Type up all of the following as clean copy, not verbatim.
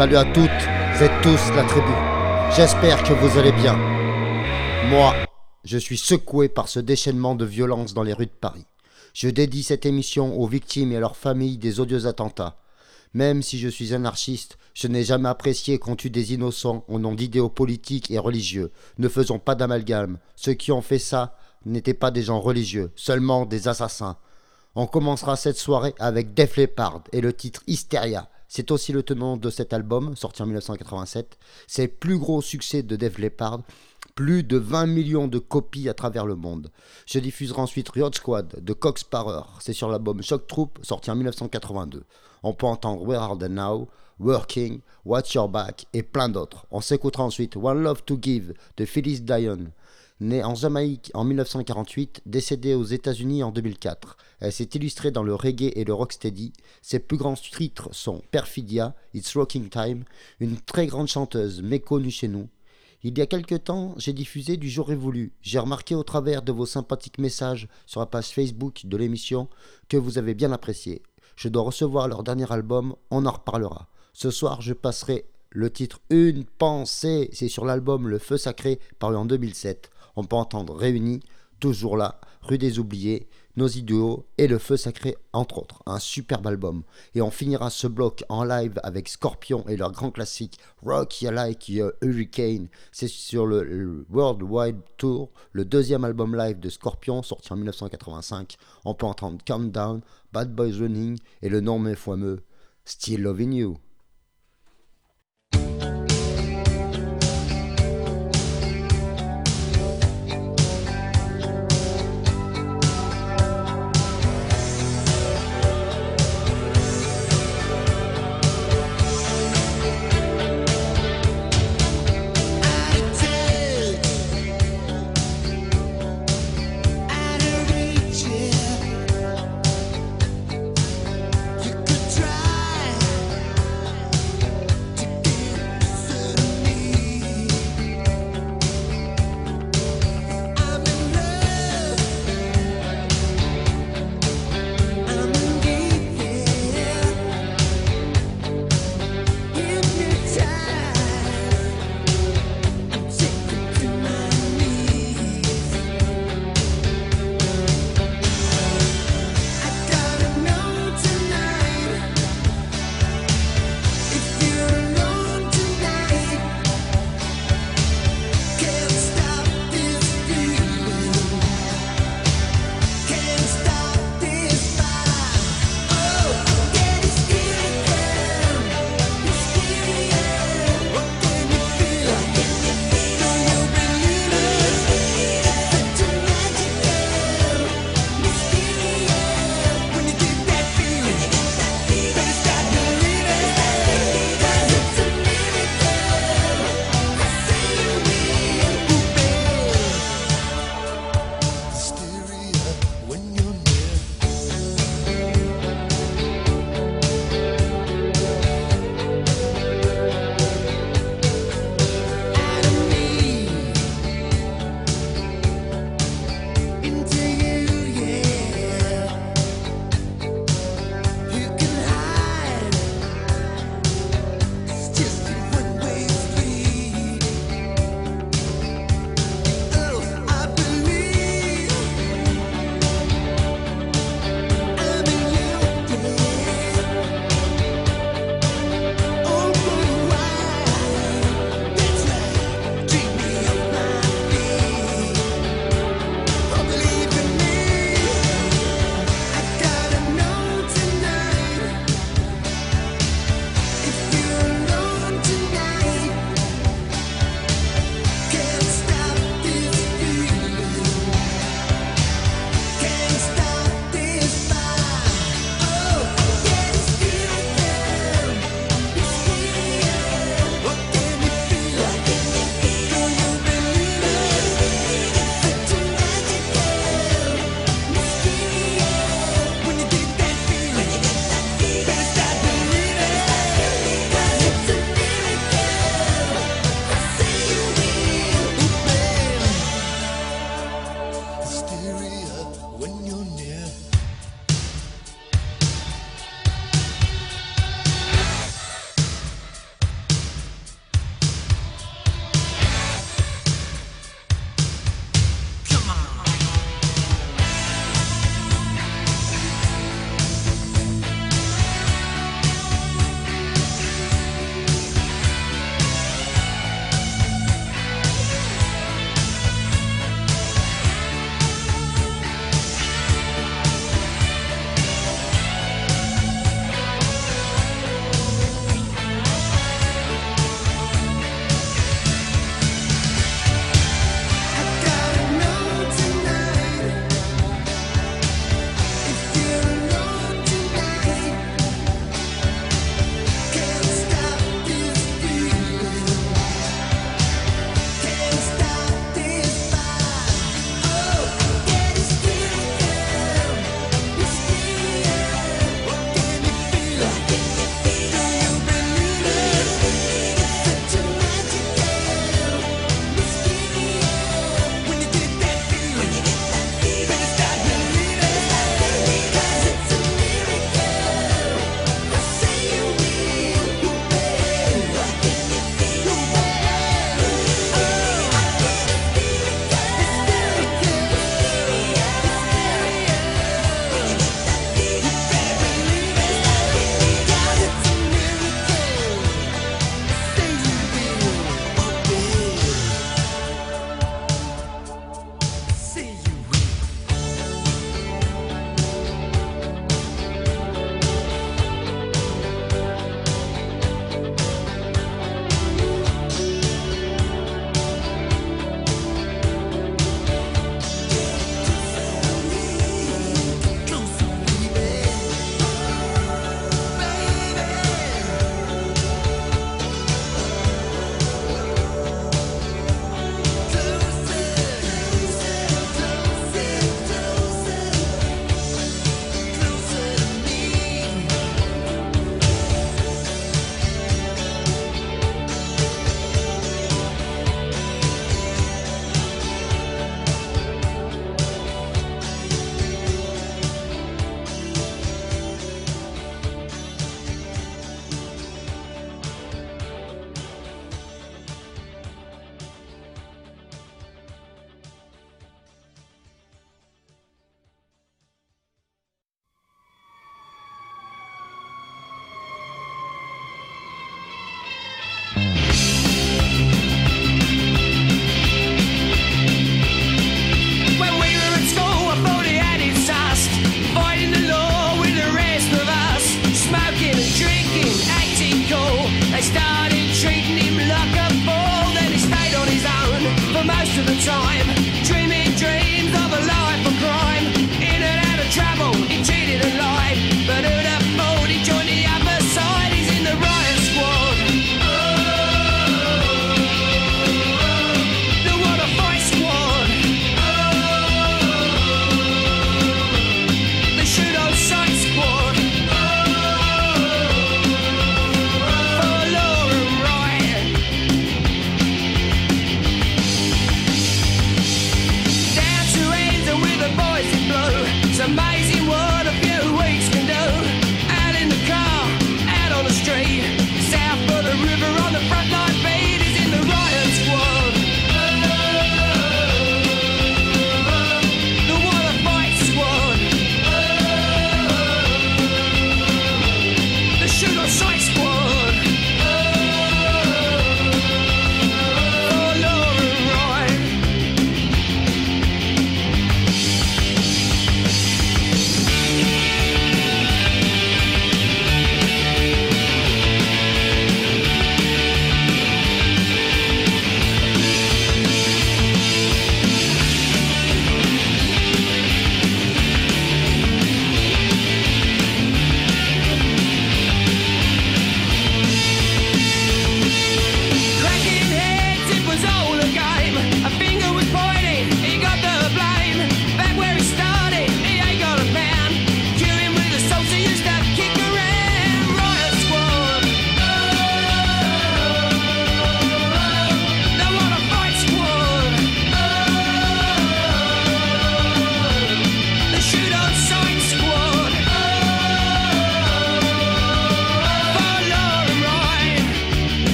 Salut à toutes et tous la tribu. J'espère que vous allez bien. Moi, je suis secoué par ce déchaînement de violence dans les rues de Paris. Je dédie cette émission aux victimes et à leurs familles des odieux attentats. Même si je suis anarchiste, je n'ai jamais apprécié qu'on tue des innocents au nom d'idéaux politiques et religieux. Ne faisons pas d'amalgame. Ceux qui ont fait ça n'étaient pas des gens religieux, seulement des assassins. On commencera cette soirée avec Def Leppard et le titre Hysteria. C'est aussi le tenant de cet album, sorti en 1987. C'est le plus gros succès de Def Leppard, plus de 20 millions de copies à travers le monde. Je diffuserai ensuite Riot Squad de Cox Sparrer. C'est sur l'album Shock Troop, sorti en 1982. On peut entendre Where Are They Now, Working, Watch Your Back et plein d'autres. On s'écoutera ensuite One Love to Give de Phyllis Dionne. Née en Jamaïque en 1948, décédée aux États-Unis en 2004. Elle s'est illustrée dans le reggae et le rocksteady. Ses plus grands titres sont Perfidia, It's Rocking Time, une très grande chanteuse méconnue chez nous. Il y a quelque temps, j'ai diffusé du J'aurais voulu. J'ai remarqué au travers de vos sympathiques messages sur la page Facebook de l'émission que vous avez bien apprécié. Je dois recevoir leur dernier album, on en reparlera. Ce soir, je passerai le titre Une pensée, c'est sur l'album Le Feu Sacré, paru en 2007. On peut entendre Réunis, Toujours là, Rue des Oubliés, Nos Idéaux et Le Feu Sacré, entre autres. Un superbe album. Et on finira ce bloc en live avec Scorpion et leur grand classique Rock Ya Like a Hurricane. C'est sur le World Wide Tour, le deuxième album live de Scorpion, sorti en 1985. On peut entendre Calm Down, Bad Boys Running et le non mais fameux Still Loving You. You could try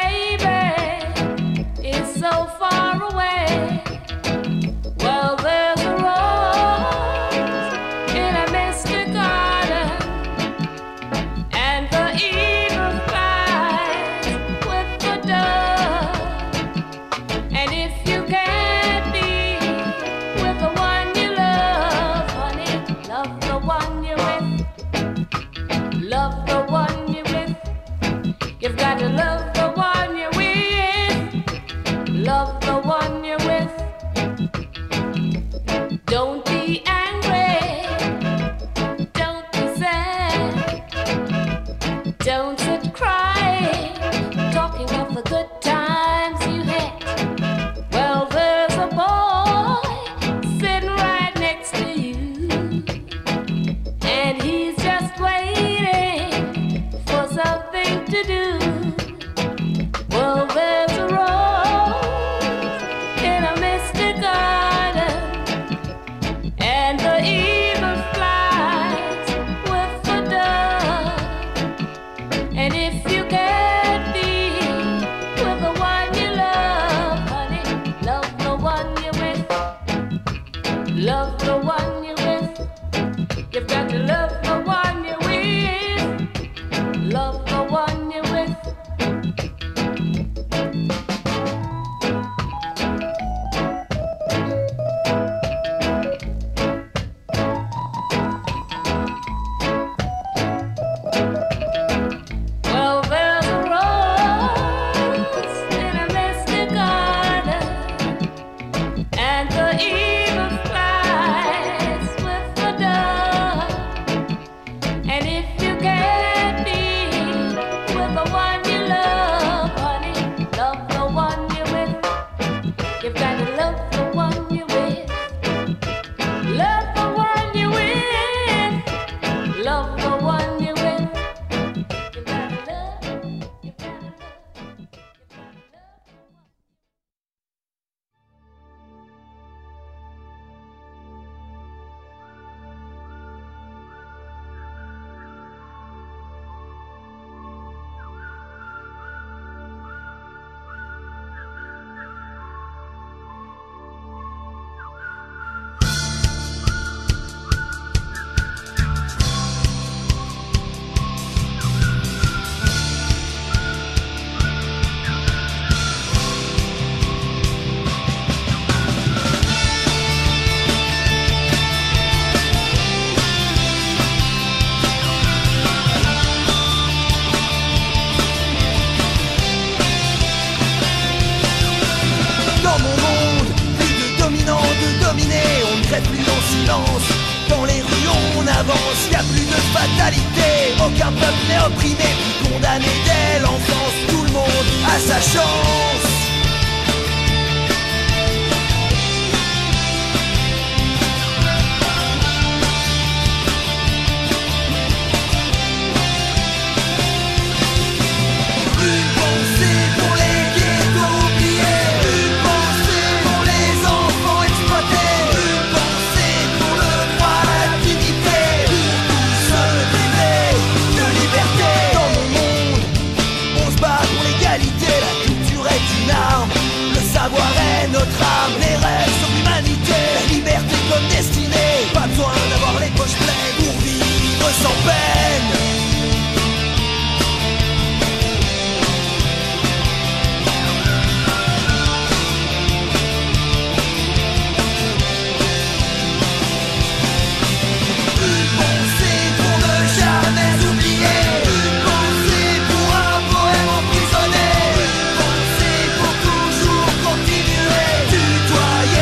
Tutoyer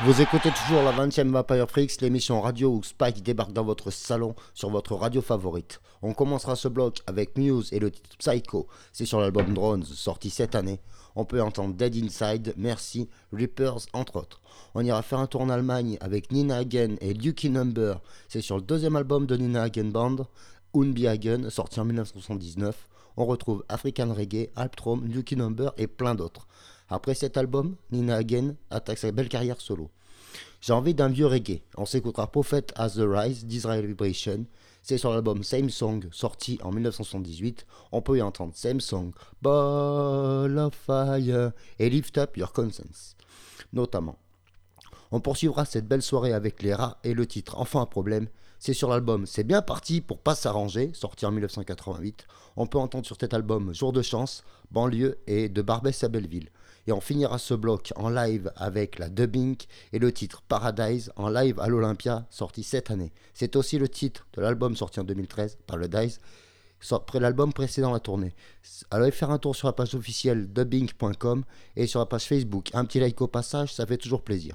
Vous écoutez toujours la 20e Vampire Freaks, l'émission radio où Spike débarque dans votre salon sur votre radio favorite. On commencera ce bloc avec Muse et le titre Psycho, c'est sur l'album Drones, sorti cette année. On peut entendre Dead Inside, Merci, Reapers, entre autres. On ira faire un tour en Allemagne avec Nina Hagen et Lucky Number, c'est sur le deuxième album de Nina Hagen Band, Unbiagen, sorti en 1979. On retrouve African Reggae, Albtraum, Lucky Number et plein d'autres. Après cet album, Nina Hagen attaque sa belle carrière solo. J'ai envie d'un vieux reggae. On s'écoutera Prophet As The Rise d'Israel Vibration. C'est sur l'album Same Song, sorti en 1978. On peut y entendre Same Song, Ball of Fire et Lift Up Your Conscience, notamment. On poursuivra cette belle soirée avec les rats et le titre Enfant à problème. C'est sur l'album C'est bien parti pour pas s'arranger, sorti en 1988. On peut entendre sur cet album Jour de chance, Banlieue et De Barbès à Belleville. Et on finira ce bloc en live avec la Dubbing et le titre Paradise en live à l'Olympia, sorti cette année. C'est aussi le titre de l'album sorti en 2013 par le Dice, après l'album précédent la tournée. Allez faire un tour sur la page officielle dubbing.com et sur la page Facebook. Un petit like au passage, ça fait toujours plaisir.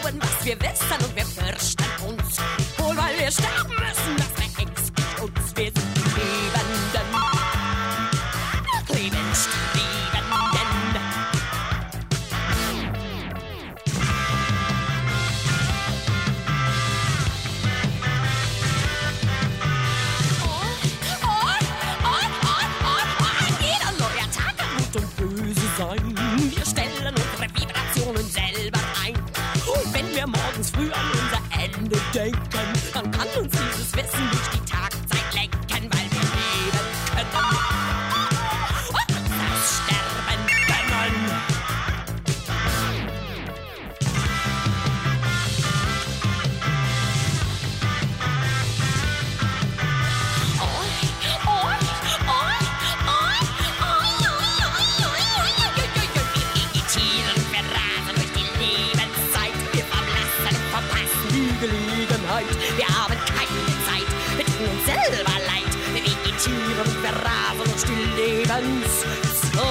glauben, was wir wissen und wir fürchten uns. Wohl, weil wir sterben müssen, das verängstigt uns. Wir sind die Lebenden, lebendsten Lebenden. Jeder neue Tag kann gut und böse sein. Wir stellen unsere Vibrationen selber ein. Und wenn wir morgens früh an unser Ende denken, dann kann uns dieses Wissen durch die Tagzeit lenken, weil wir leben können und das Sterben können. Gelegenheit. Wir haben keine Zeit, wir tun uns selber leid. Wir vegetieren und wir rasen durch die Lebenszeit.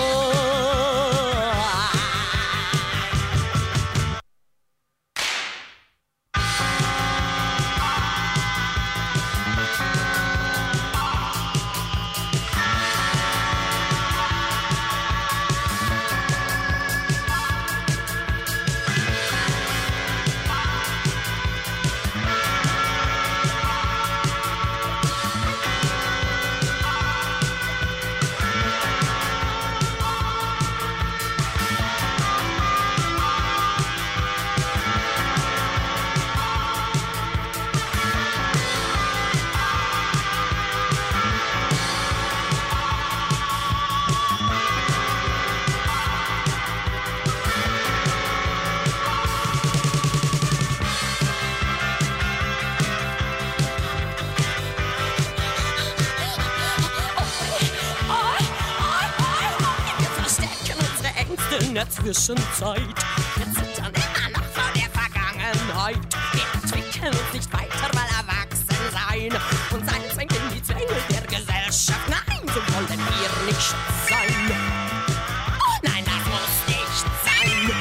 In der Zwischenzeit. Wir zittern immer noch vor der Vergangenheit. Wir entwickeln uns nicht weiter, weil erwachsen sein. Und sein zwängt in die Zwänge der Gesellschaft. Nein, so wollen wir nicht sein. Nein, das muss nicht sein.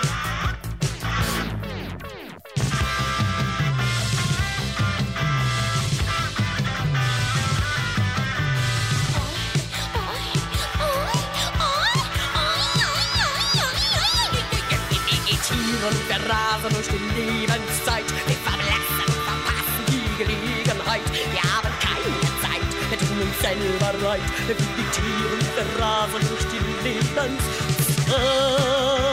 Und wir rasen durch die Lebenszeit. Wir verblassen und verpassen die Gelegenheit. Wir haben keine Zeit, wir tun uns selber leid. Wir vegetieren und wir rasen durch die Lebenszeit.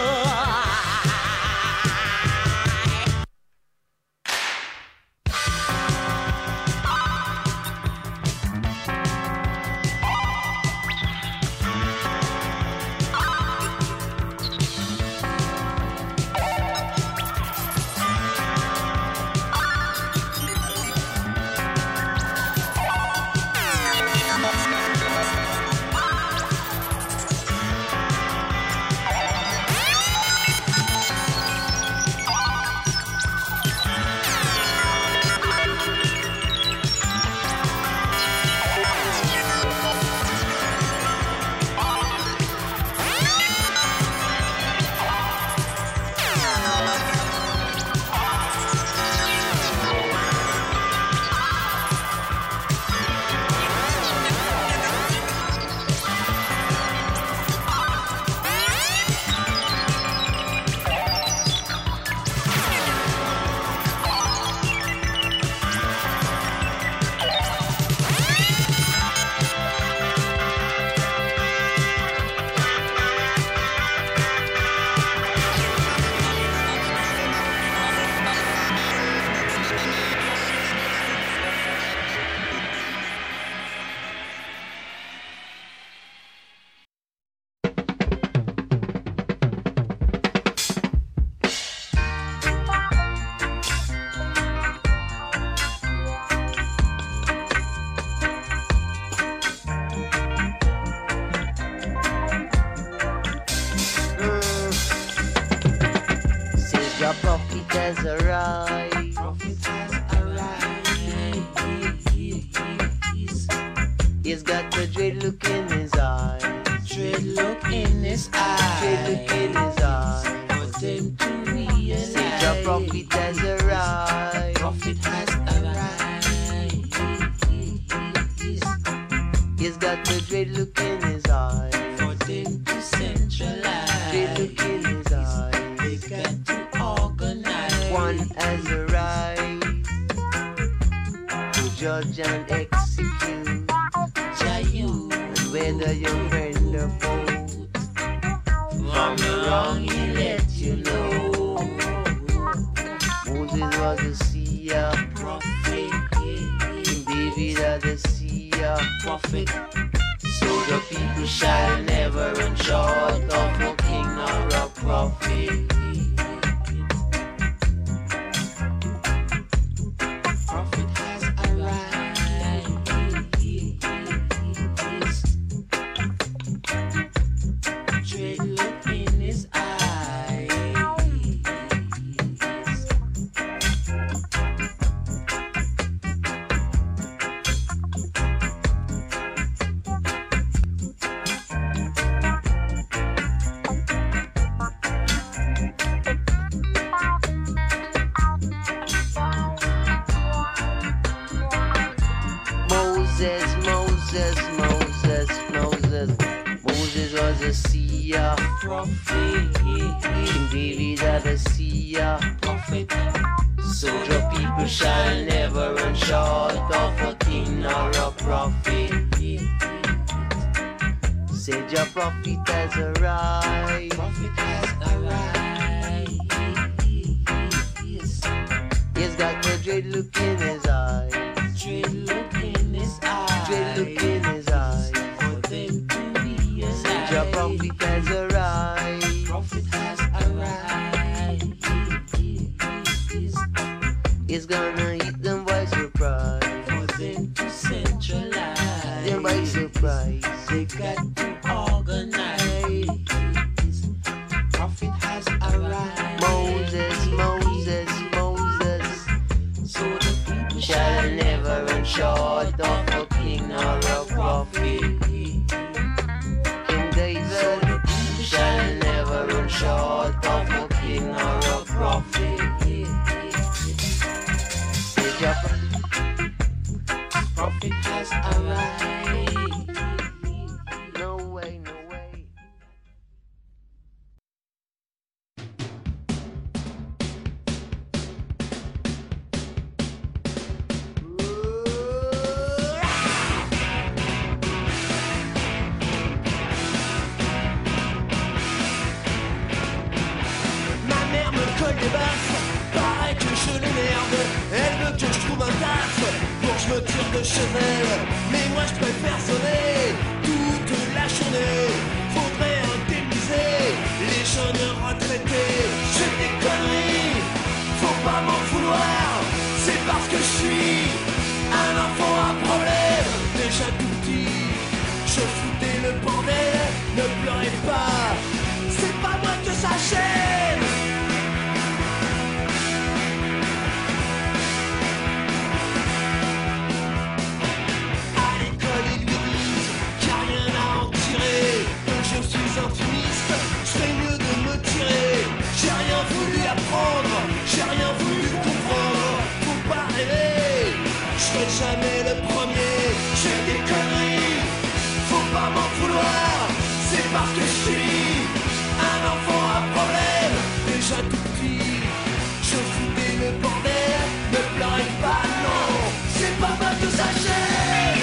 has arrived. He's got the dread look in his eyes. Dread look in his eyes. Dread look in his eyes. For them to realize Say your prophet has arrived. Prophet has arrived. He's got the dread look in his eye. For them to centralize. Dread look in his eye. They got to organize. One has arrived to judge and execute. Jayu. And whether you're friend or foe, From the wrong he let you know. Moses was a seer, Prophet, King David had a seer. prophet. So the people shall never run short of a king or a prophet. Prophet has arrived. Dread look in his eyes. Moses, Moses, Moses, Moses. Moses was a seer. Prophet, King David had a seer. prophet. So the people shall never run short of a king or a prophet. Said your prophet has arrived. Prophet has arrived. He's got the dread look in his eye. Dread look in his eyes. Dread look in his eye. For them to realize. Said your prophet has arrived. Prophet has arrived. He's gonna hit them by surprise. For them to centralize. Them by surprise. They got to organize. Prophet has arrived. Moses, Moses, Moses. So the people Shall never run short of a king or a prophet. King David shall never run short of a king or a prophet. Say your Prophet has arrived. no way, no way. Ma mère me colle des baffes, pareil que je l'énerve. Elle veut que je trouve un taf pour que je me tire de chez elle. Mais moi je préfère sonner toute la journée. Faudrait indemniser les jeunes retraités. Je fais des conneries, faut pas m'en vouloir. C'est parce que je suis un enfant à problème. Déjà tout petit, je foutais le bordel. Ne pleurez pas, c'est pas moi que ça gêne. À l'école ils lui disent qu'il n'y a rien à en tirer, que je suis un fumiste, je ferais mieux de me tirer. J'ai rien voulu apprendre, j'ai rien voulu comprendre. Faut pas rêver, je serai jamais le premier. Je fais des conneries, faut pas m'en vouloir. C'est parce que je suis un enfant à problème. Déjà tout petit, je foutais le bordel. Ne pleurez pas, non, c'est pas mal que ça gêne.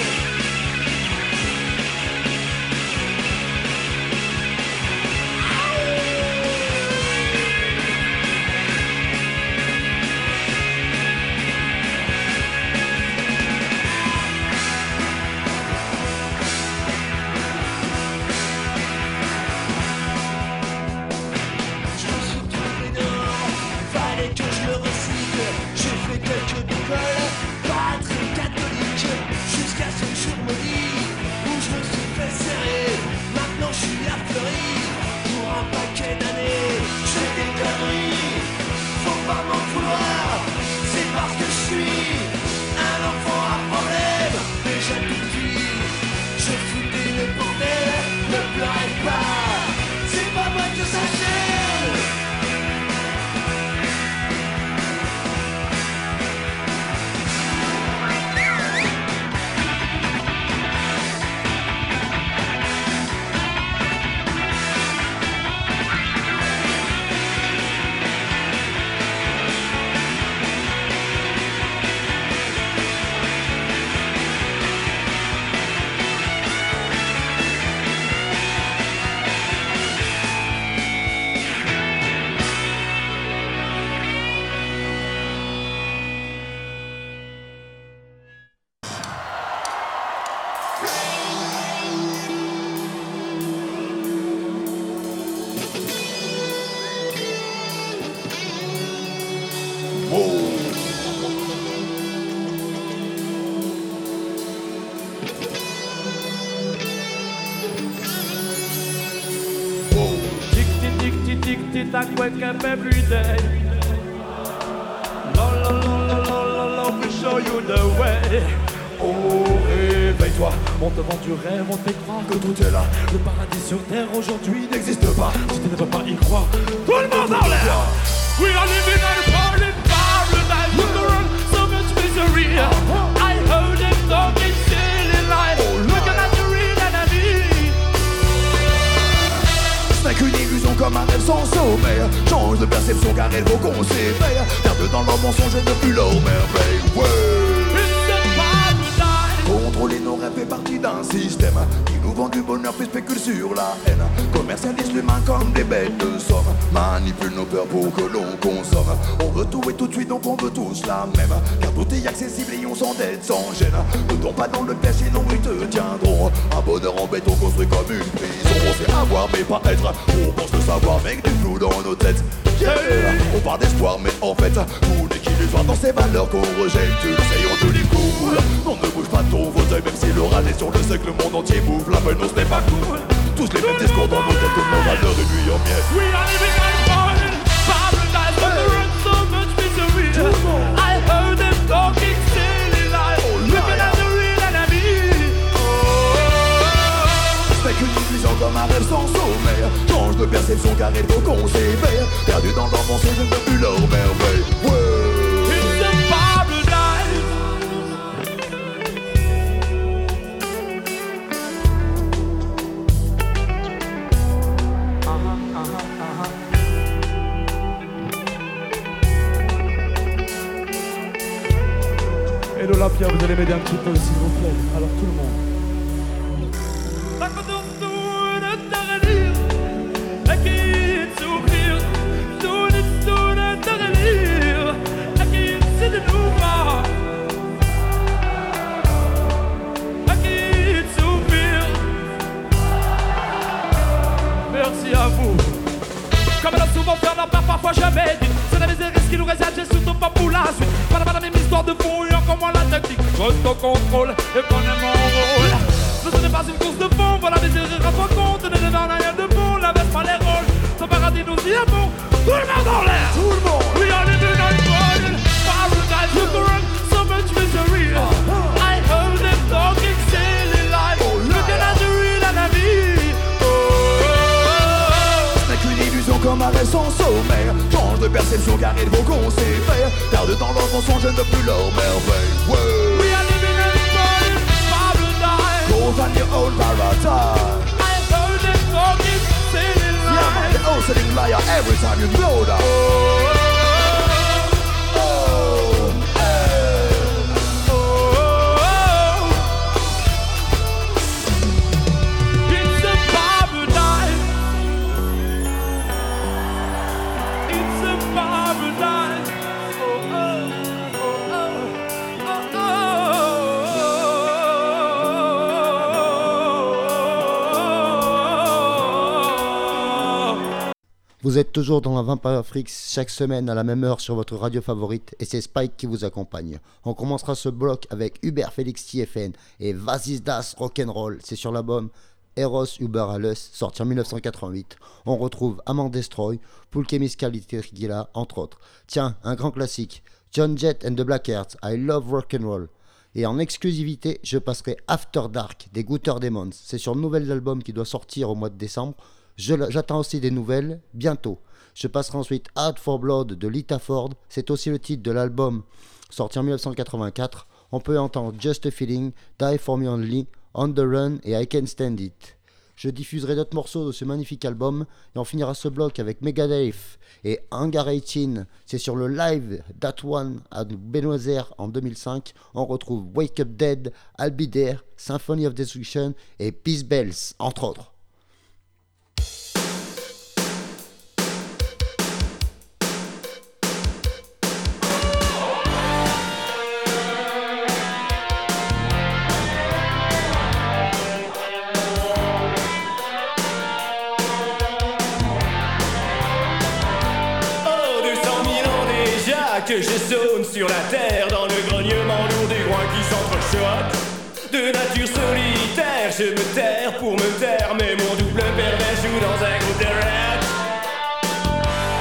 that wake up every day. La la la la la la la, we show you the way. Oh, réveille-toi, on te vend du rêve, on te fait croire que tout est là. Le paradis sur terre aujourd'hui n'existe pas. Si tu ne peux pas y croire, tout le monde en l'air. We are living in a party paradise with the run, so much misery. I heard them talking silly lies. Looking at the real enemy. Ce n'est qu'une illusion comme un rêve sans sommeil. Change de perception car elle vaut qu'on s'éveille. Perdent dans leur mensonge et depuis leur merveille. Ouais. Contrôler nos rêves fait partie d'un système qui nous vend du bonheur puis spécule sur la haine. Commercialise l'humain comme des bêtes de somme. Manipule nos peurs pour que l'on consomme. On veut tout et tout de suite donc on veut tous la même. Car tout est accessible et on s'endette sans gêne. Ne tombe pas dans le piège sinon ils te tiendront. Un bonheur en béton construit comme une prison. On sait avoir mais pas être. On pense le savoir mais que du flou dans nos têtes. Yeah. On parle d'espoir mais en fait tout n'est qu'illusoire dans ces valeurs qu'on rejette. Tu le sais on te les coule. On ne bouge pas ton fauteuil même si l'orage est sur le sec. Le monde entier bouffe la peine, ce n'est pas cool. Tous les mêmes discours dans nos têtes, tout le monde a leur réduit en miettes. We are living in a paradise with the run, so much misery. I heard them talking silly lies. Looking at the real enemy. Ce n'est qu'une illusion comme un rêve sans sommeil. Change de perception car il faut qu'on s'éveille. Perdu dans leur mensonge et depuis leur merveille. Ouais. It's a paradise. Et l'Olympia, vous allez m'aider un petit peu s'il vous plaît. Alors tout le monde. Merci à vous. Comme elle a souvent fait, on en perd parfois jamais dit. C'est la misère qui nous réserve, j'ai surtout pas pour la suite. Pas la même histoire de fond et encore moins la tactique. Je reste au contrôle et connais mon rôle. Ce n'est pas une course de fond, voilà mes erreurs, rends-toi compte. Ne devant rien de bon, n'inverse pas les rôles. Son paradis nous y est bon, tout le monde en l'air. Tout le monde. We are living in paradise with the run, so much misery. I heard them talking silly lies. Looking at the real enemy. Ce n'est qu'une illusion comme un rêve sans sommeil. Change de perception car il faut qu'on s'éveille. Perdus dans leur mensonge et depuis leur merveille. Ouais. We are living in paradise. Go find your own paradise. I heard them talking silly lies. Yeah man, the old selling liar every time you blow that. Vous êtes toujours dans la Vampire Freaks chaque semaine à la même heure sur votre radio favorite et c'est Spike qui vous accompagne. On commencera ce bloc avec Hubert Félix TFN et Was ist das Rock'n'Roll. C'est sur l'album Eros über alles, sorti en 1988. On retrouve Amand Destroy, Pulchemis Caligula, entre autres. Tiens, un grand classique, John Jett and the Blackhearts, I Love Rock'n'Roll. Et en exclusivité, je passerai After Dark des Gutter Demons. C'est sur le nouvel album qui doit sortir au mois de décembre. J'attends aussi des nouvelles, bientôt. Je passerai ensuite Hard for Blood de Lita Ford, c'est aussi le titre de l'album sorti en 1984. On peut entendre Just a Feeling, Die for Me Only, On the Run et I Can't Stand It. Je diffuserai d'autres morceaux de ce magnifique album et on finira ce bloc avec Megadeth et Hangar 18. C'est sur le live That One à Buenos Aires en 2005. On retrouve Wake Up Dead, I'll Be There, Symphony of Destruction et Peace Bells, entre autres. Que je sonne sur la terre dans le grognement lourd des groins qui s'entrechoquent. De nature solitaire, je me terre pour me taire, mais mon double pervers joue dans un groupe de rock.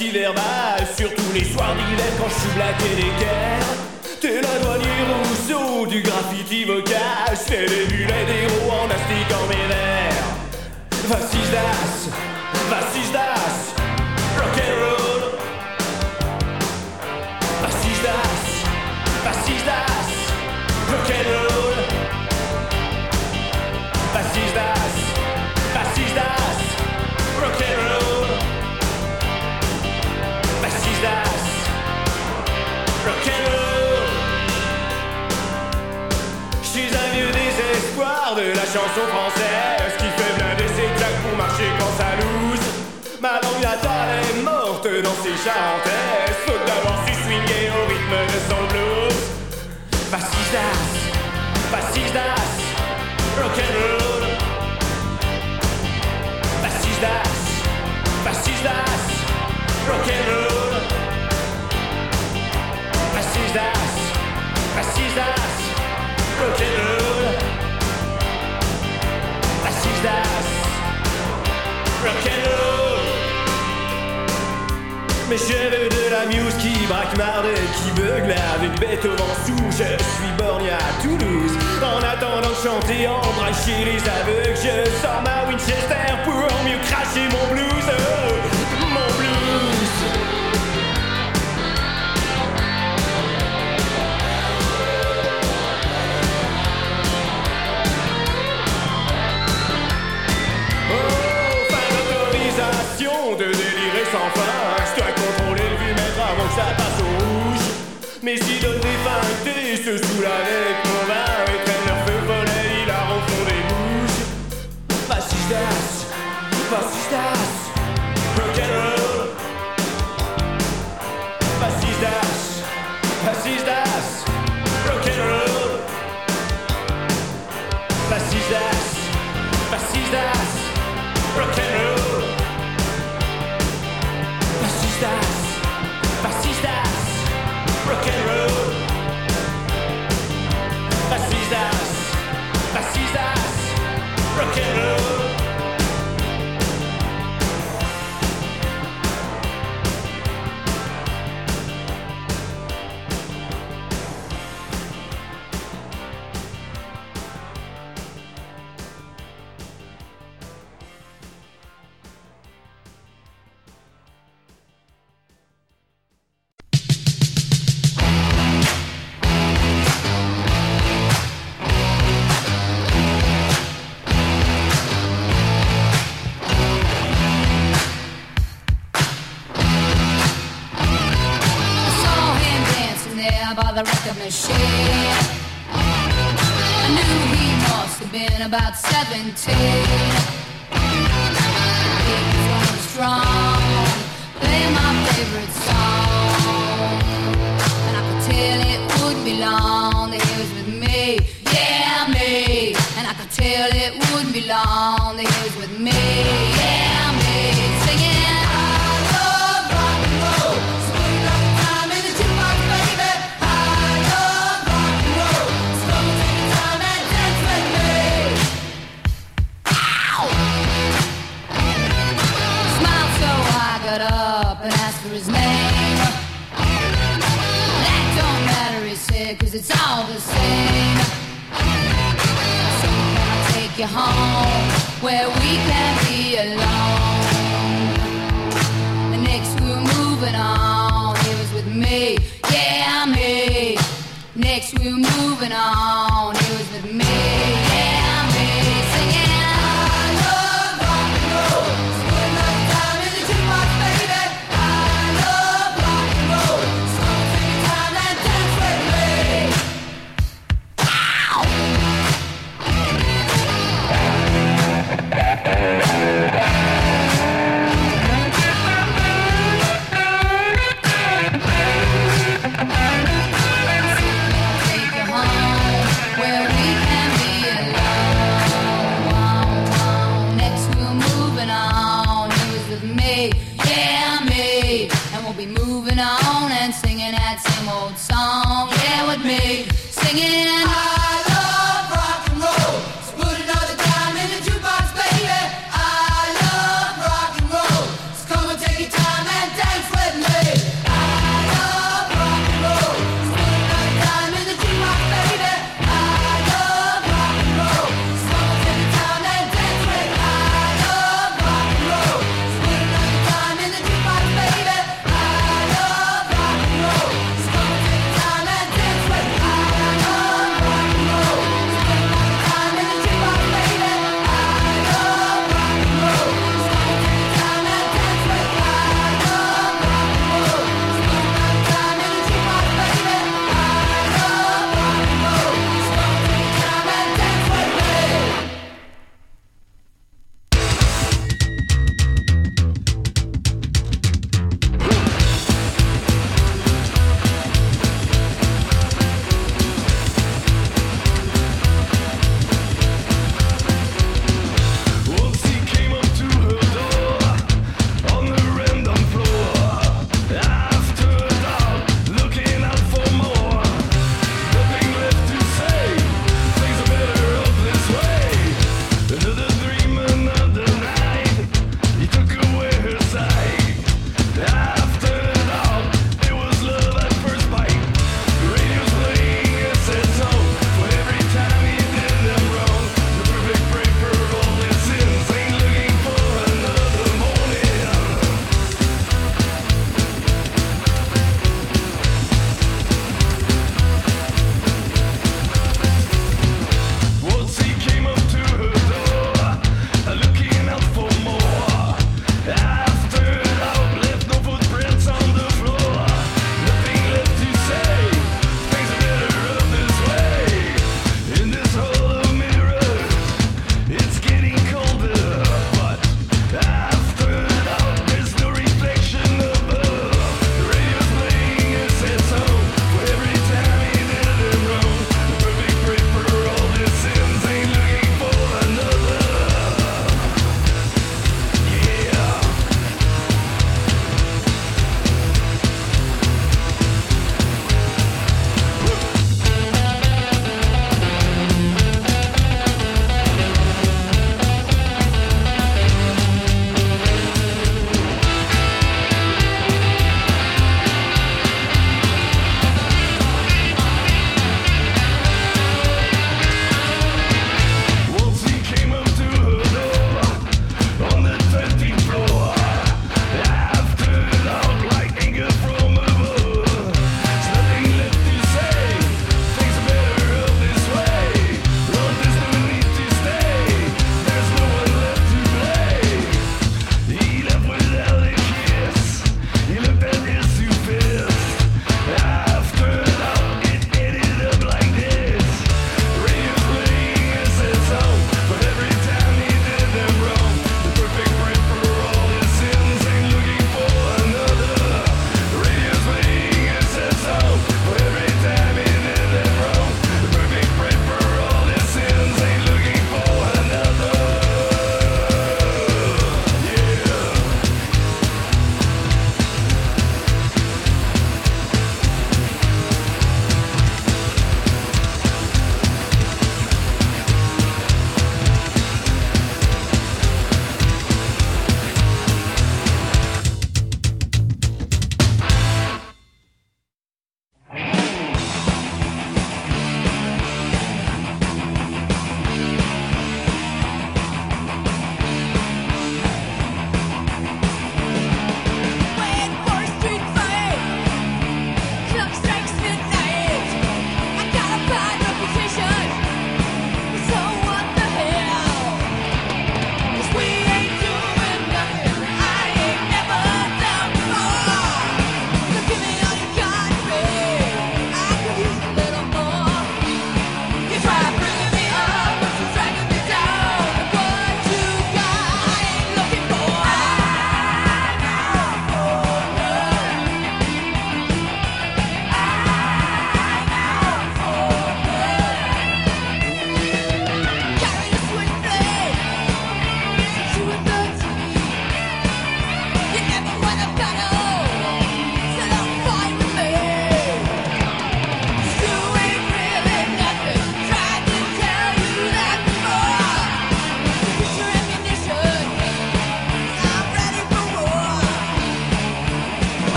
style verbal, surtout les soirs d'hiver quand je suis black et d'équerre. T'es la douanier Rousseau du graffiti vocal, j'fais des bullets d'héros en astiquant mes nerfs. Was ist das, rock'n'roll? Was ist das, rock'n'roll? Was ist das, rock'n'roll? Was ist das, rock'n'roll? J'suis un vieux désespoir de la chanson française qui fait blinder ses claques pour marcher quand ça loose. Ma langue natale est morte dans ses charentaises, faute d'avoir su swinguer au rythme de son blues. Was ist das, rock'n'roll? Was ist das, rock'n'roll? Was ist das, rock'n'roll? Was ist das, rock'n'roll? Mais je veux de la muse qui braquemarde, qui beugle avec bête au vent sous. Je suis borgne à Toulouse. En attendant de chanter, embracher les aveugles, je sors ma Winchester pour mieux cracher mon blues. Mon blues. De délirer sans fin, je dois contrôler le vumètre avant que ça passe au rouge. Mais s'il donne des feintés, se saoule avec mon vin et traîne leur feu follet, il a au fond des bouches. Was ist das, rock'n'roll? Was ist das, rock'n'roll? Was ist das, rock'n'roll? Was ist das, rock'n'roll? Was ist das, rock'n'roll? By the record machine, I knew he must have been about 17. He was running strong, playing my favorite song, and I could tell it wouldn't be long that he was with me, yeah me. And I could tell it wouldn't be long that he was with me, yeah me. Singing. Up and asked for his name. That don't matter, he said, 'cause it's all the same. So can I take you home where we can be alone? And next we were moving on, he was with me, yeah me. Next we were moving on, he was with me, yeah me. Singing. Singing. Dance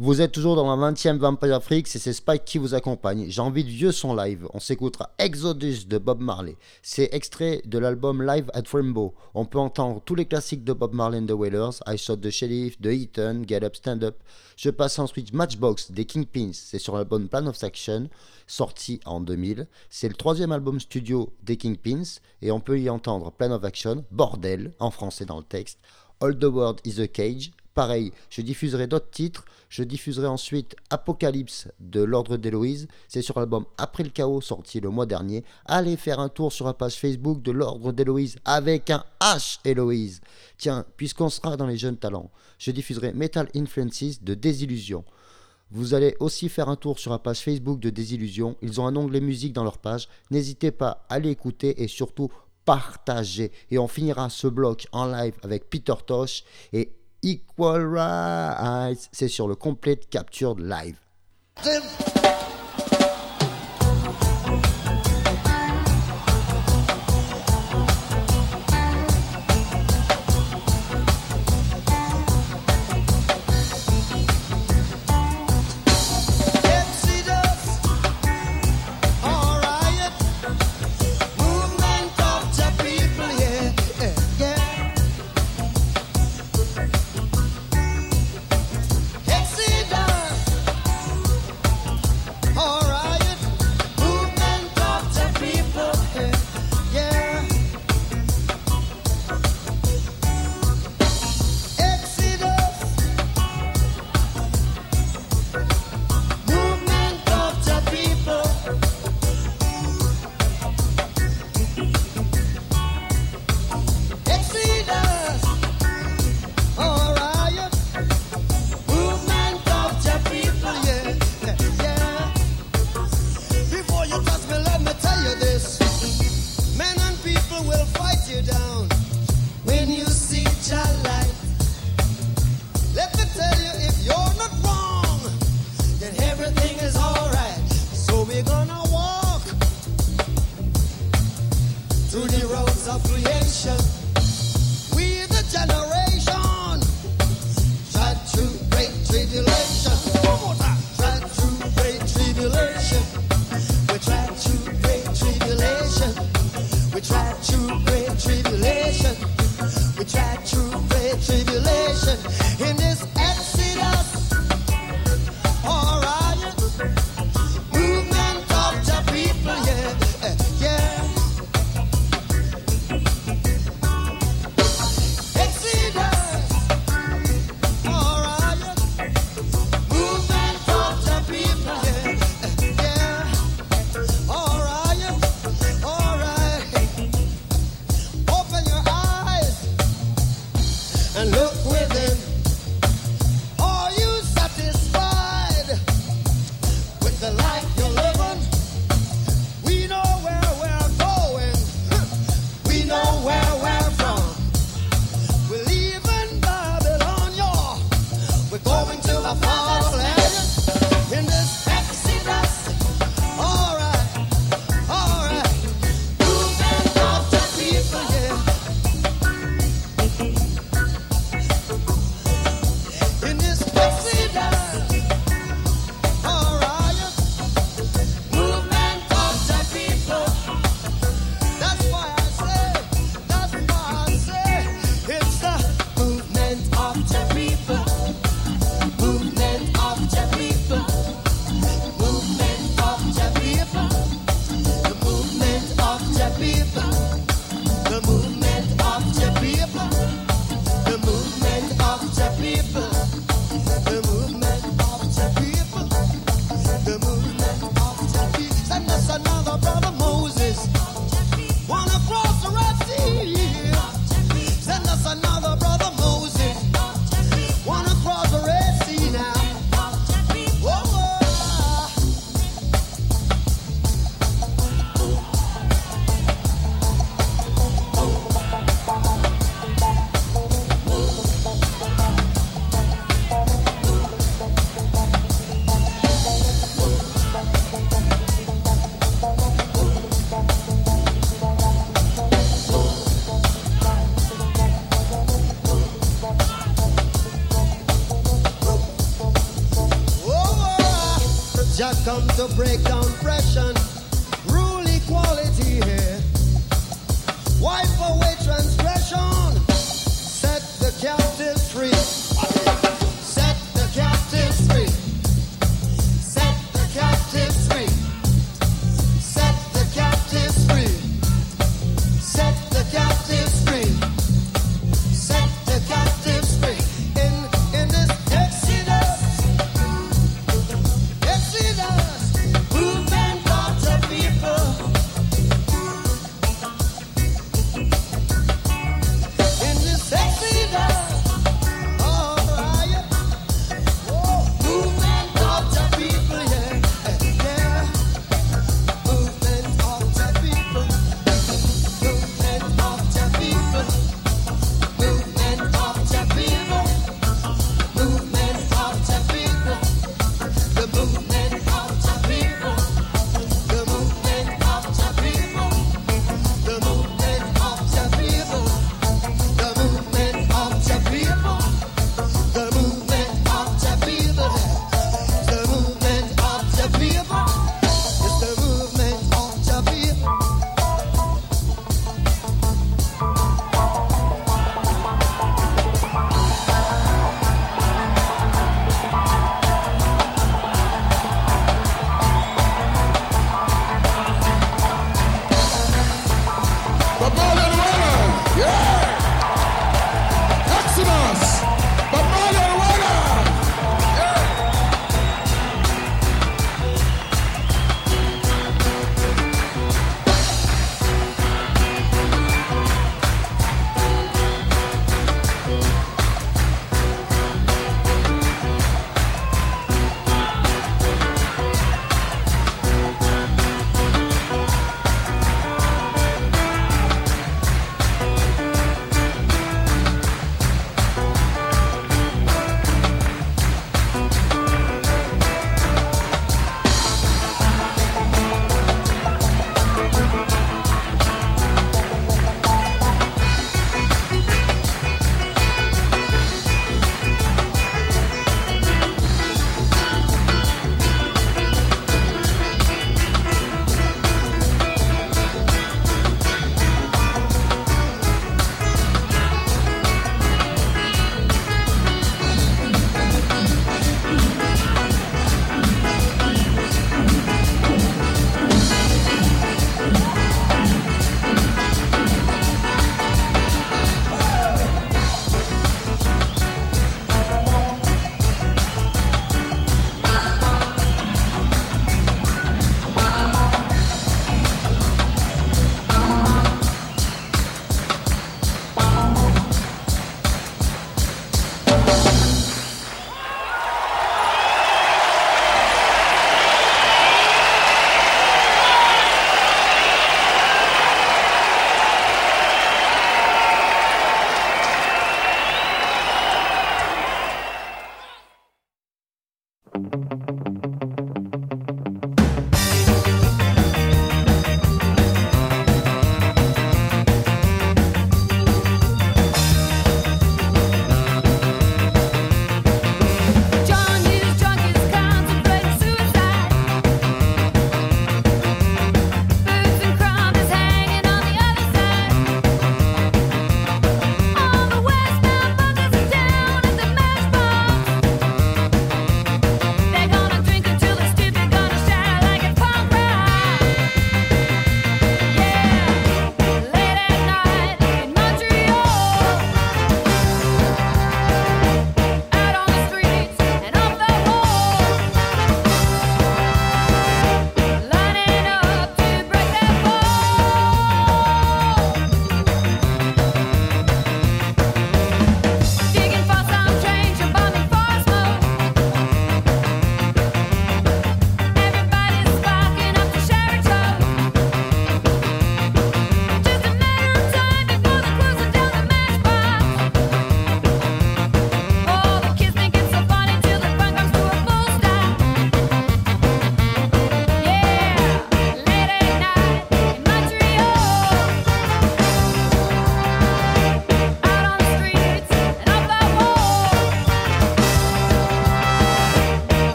Vous êtes toujours dans la 20e Vampire Freaks et c'est Spike qui vous accompagne. J'ai envie de vieux son live. On s'écoutera Exodus de Bob Marley. C'est extrait de l'album Live at Rainbow. On peut entendre tous les classiques de Bob Marley and the Wailers, I Shot the Sheriff, The Eaton, Get Up, Stand Up. Je passe ensuite Matchbox des Kingpins. C'est sur l'album Plan of Action, sorti en 2000. C'est le 3e album studio des Kingpins et on peut y entendre Plan of Action, Bordel, en français dans le texte, All the World is a Cage. Pareil, je diffuserai d'autres titres. Je diffuserai ensuite Apocalypse de l'Ordre d'Héloïse. C'est sur l'album Après le Chaos, sorti le mois dernier. Allez faire un tour sur la page Facebook de l'Ordre d'Héloïse avec un H Héloïse. Tiens, puisqu'on sera dans les jeunes talents, je diffuserai Metal Influences de Désillusion. Vous allez aussi faire un tour sur la page Facebook de Désillusion. Ils ont un onglet musique dans leur page. N'hésitez pas à l'écouter et surtout partager. Et on finira ce bloc en live avec Peter Tosh et Equal Rights, c'est sur le Complete Captured Live. Jah come to break down oppression, rule equality here, wipe away transgression, set the captives free. Set the captives free. Set the captives free. Set the captives free. Set the captives free. Set the captives free. In this Exodus, movement of the people.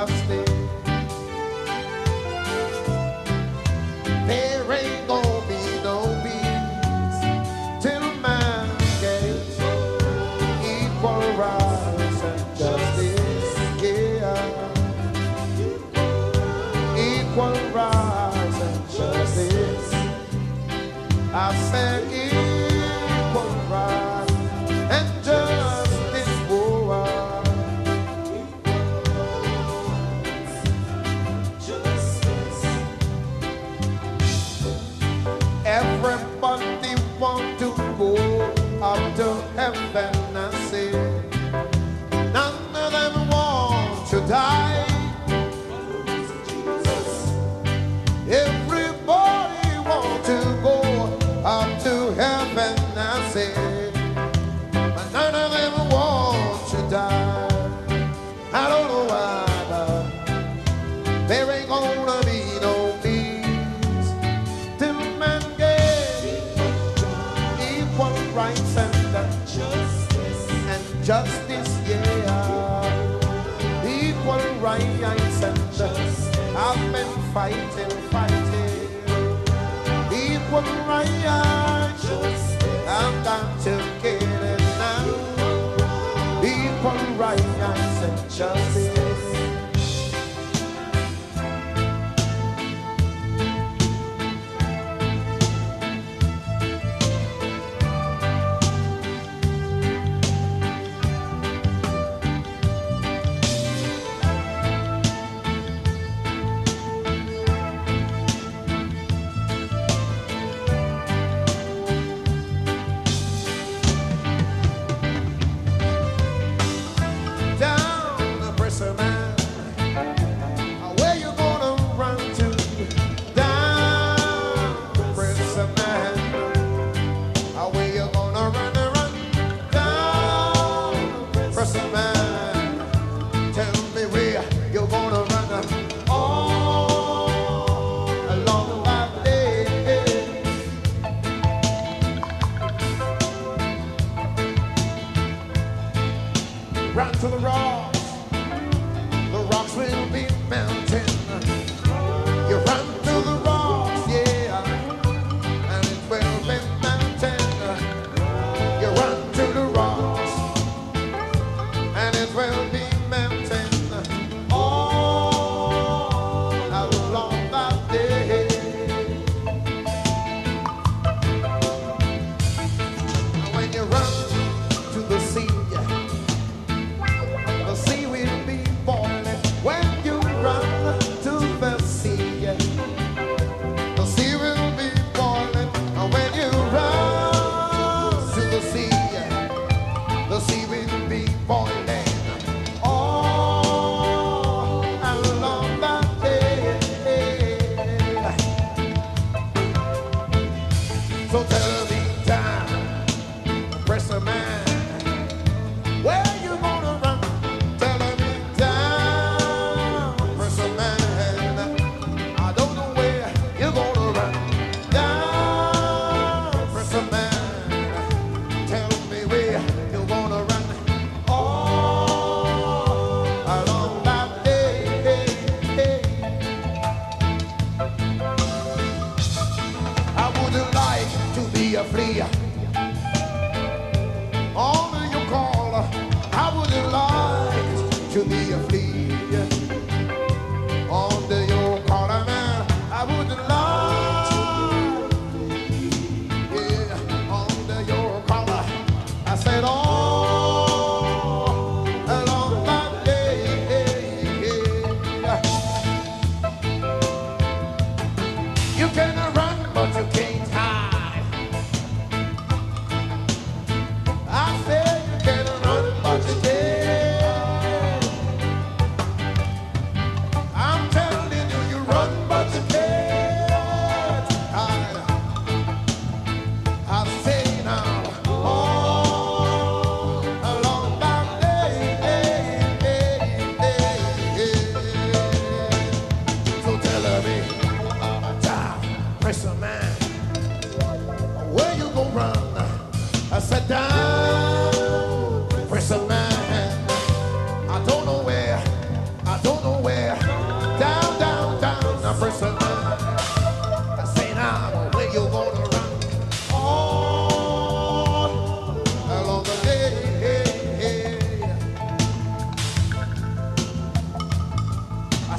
justice. There ain't gonna be no peace till man gets equal rights and justice. Yeah, equal rights and justice. I said equal rights and justice for all. Everybody want to go up to heaven, I say. None of them want to die. Everybody want to go up to heaven, I say. But none of them want to die. I don't know why, but there ain't gonna be no peace till man get equal rights and justice, yeah. Equal rights and justice. I've been fighting. Equal rights, I've got to get it now. Equal rights and justice. Run to the rocks will be melting. You run to the rocks, yeah, and it will be melting. You run to the rocks, and it will be melting all along that day. And when you run to the sea, the sea will be boiling when you run.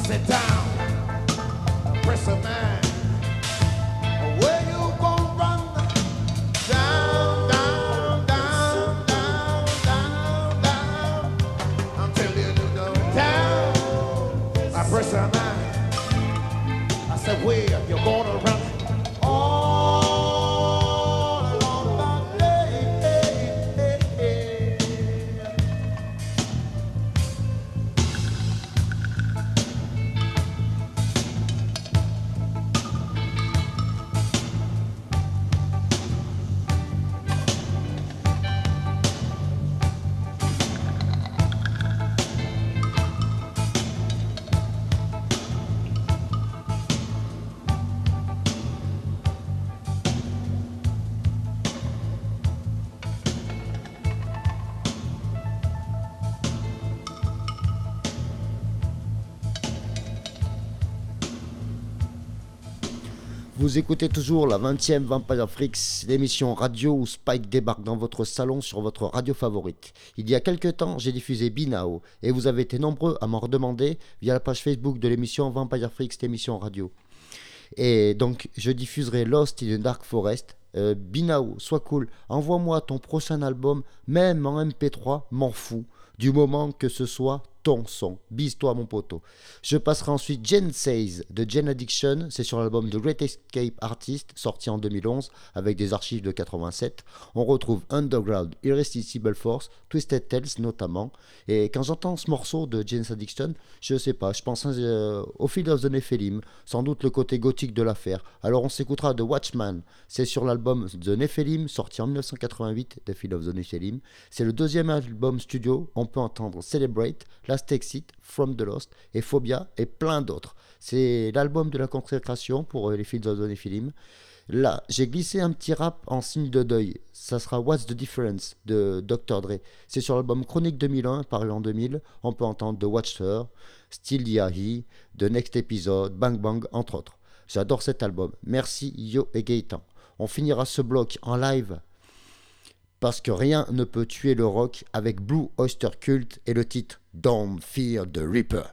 sit down, press a man. Where you gon' run? Down, down, down, down, down, down. Until you go down, I press a man. I said, where you gonna run? All along the day. Vous écoutez toujours la 20e Vampire Freaks, l'émission radio où Spike débarque dans votre salon sur votre radio favorite. Il y a quelques temps, j'ai diffusé Binao et vous avez été nombreux à m'en redemander via la page Facebook de l'émission Vampire Freaks, l'émission radio. Et donc, je diffuserai Lost in the Dark Forest. Binao, sois cool, envoie-moi ton prochain album, même en MP3, m'en fous, du moment que ce soit ton son. Bise-toi mon poteau. Je passerai ensuite Jen Says de Jen Addiction, c'est sur l'album The Great Escape Artist, sorti en 2011 avec des archives de 87. On retrouve Underground, Irresistible Force, Twisted Tales notamment. Et quand j'entends ce morceau de Jen Addiction, je sais pas, je pense au Field of the Nephilim, sans doute le côté gothique de l'affaire. Alors on s'écoutera The Watchman, c'est sur l'album The Nephilim, sorti en 1988, The Field of the Nephilim. C'est le deuxième album studio, on peut entendre Celebrate, Last Exit, From the Lost et Phobia et plein d'autres. C'est l'album de la consécration pour les Fields of the Nephilim. Là, j'ai glissé un petit rap en signe de deuil. Ça sera What's the Difference de Dr. Dre. C'est sur l'album Chronique 2001, paru en 2000. On peut entendre The Watcher, Still Yahi, The Next Episode, Bang Bang, entre autres. J'adore cet album. Merci Yo et Gaëtan. On finira ce bloc en live parce que rien ne peut tuer le rock avec Blue Oyster Cult et le titre Don't Fear the Reaper.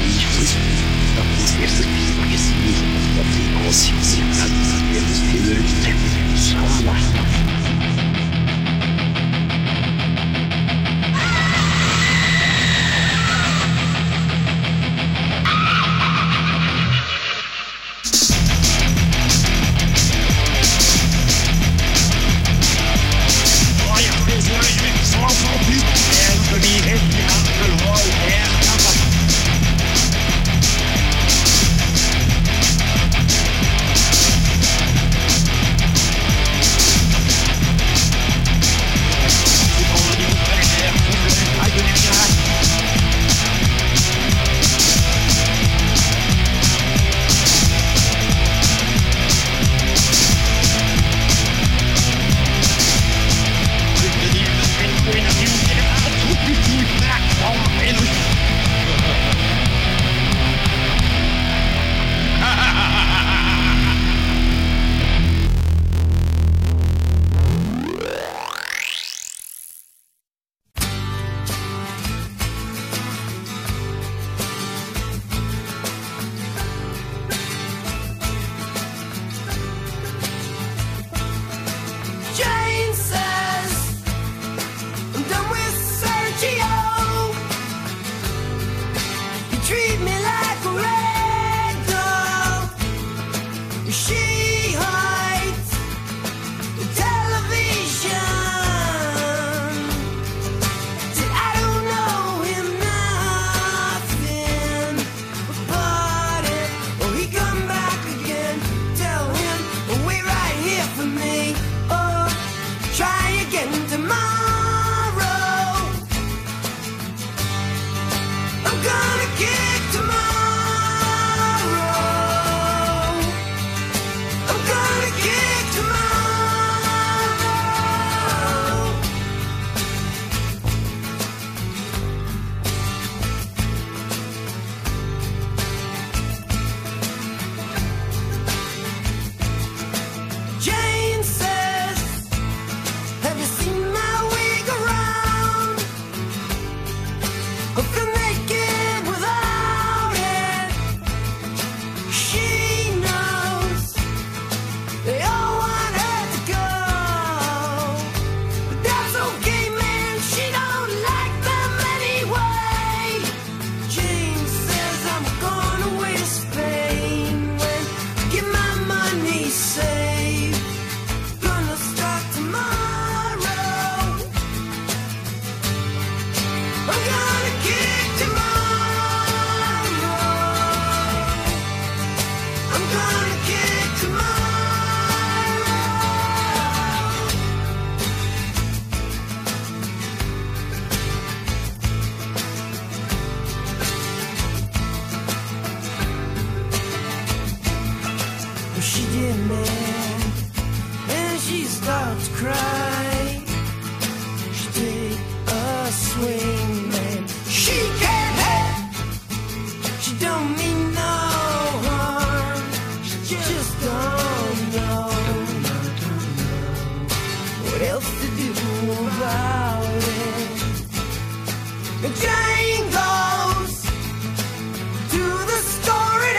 Conscience, she get mad and she starts to cry. She take a swing, man. She can't have. She don't mean no harm. She just don't know what else to do about it. And Jane goes to the store at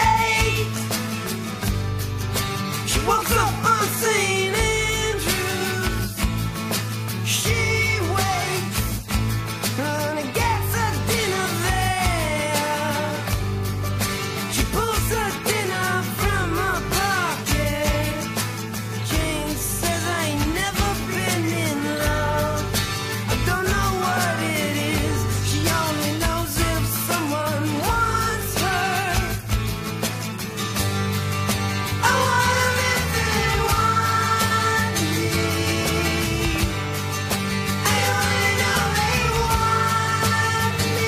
8. She walks up on St. Andrews. She waits and gets her dinner there. She pulls her dinner from her pocket. Jane says, I ain't never been in love. I don't know what it is. She only knows if someone wants her. I wanna live they want me. I only know they want me.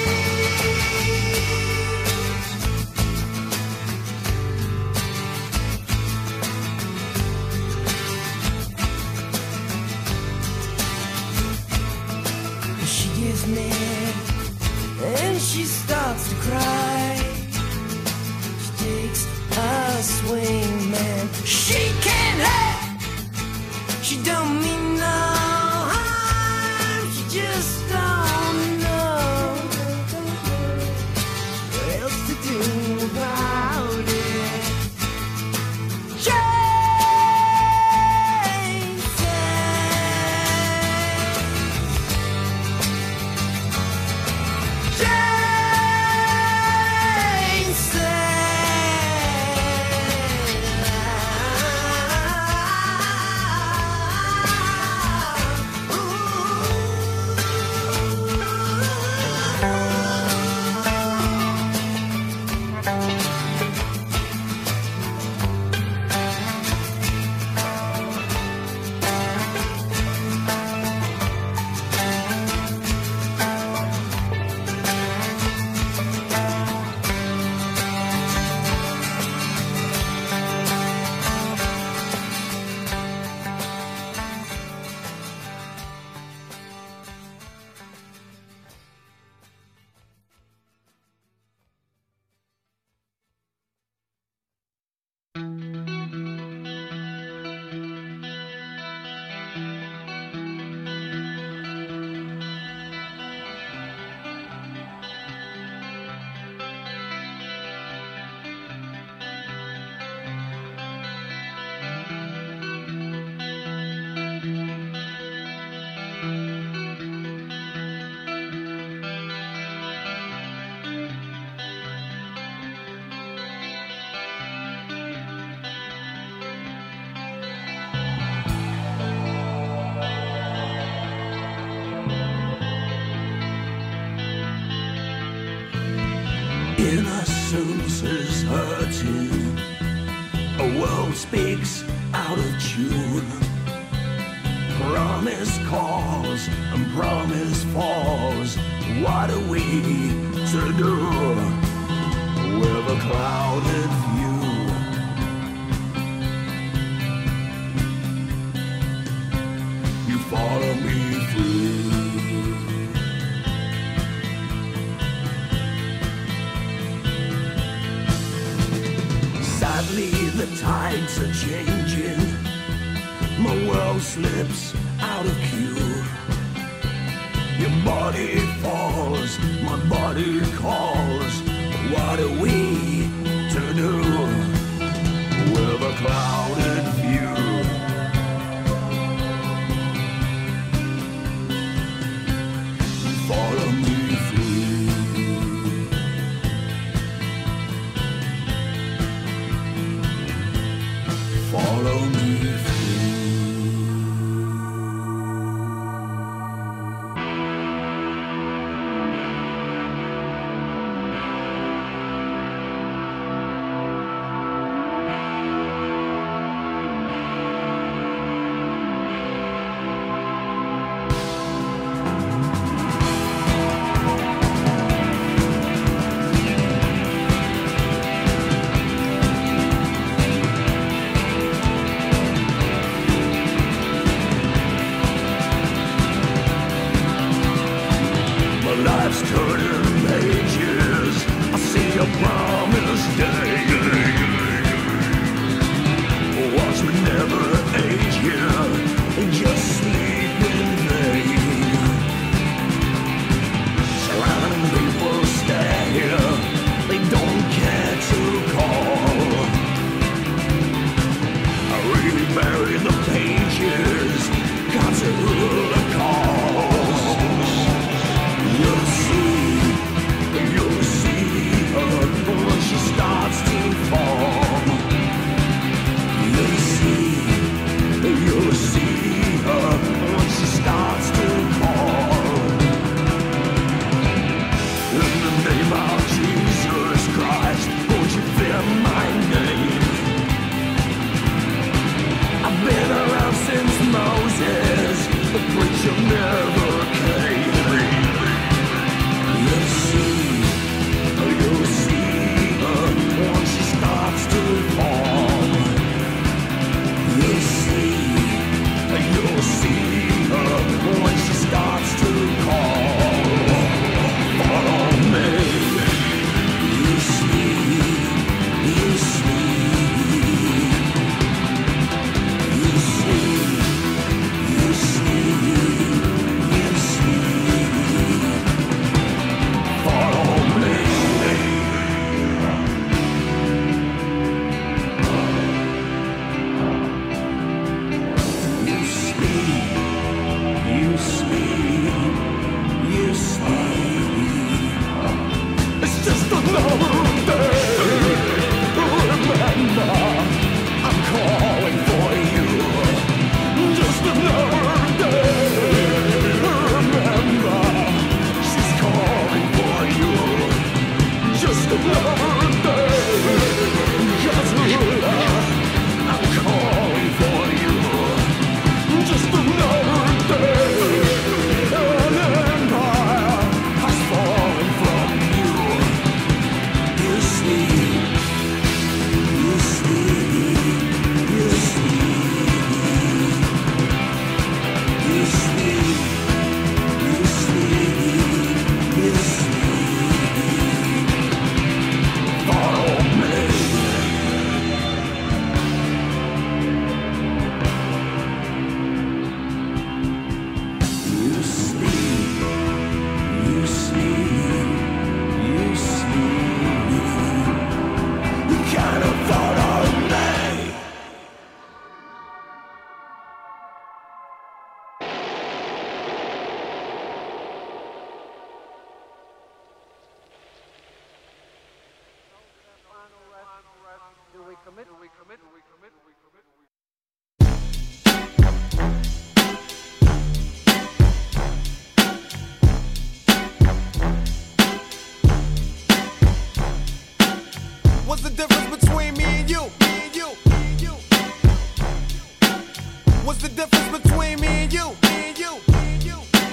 She gets mad and she starts to cry. She takes a swing, man. She can't have. She don't mean no harm. She just don't know what else to do about it. Jane said. Jane Innocence is hurting. A world speaks out of tune. Promise calls and promise falls. What are we to do with a clouded view? You follow me through. Sadly, the tides are changing. My world slips out of cue. Your body falls, my body calls. What are we to do with a clouded view? Follow me through. Follow me through. What's the difference between me and you? Me and you. Me and you. What's the difference between me and you? Me and you. Me and you.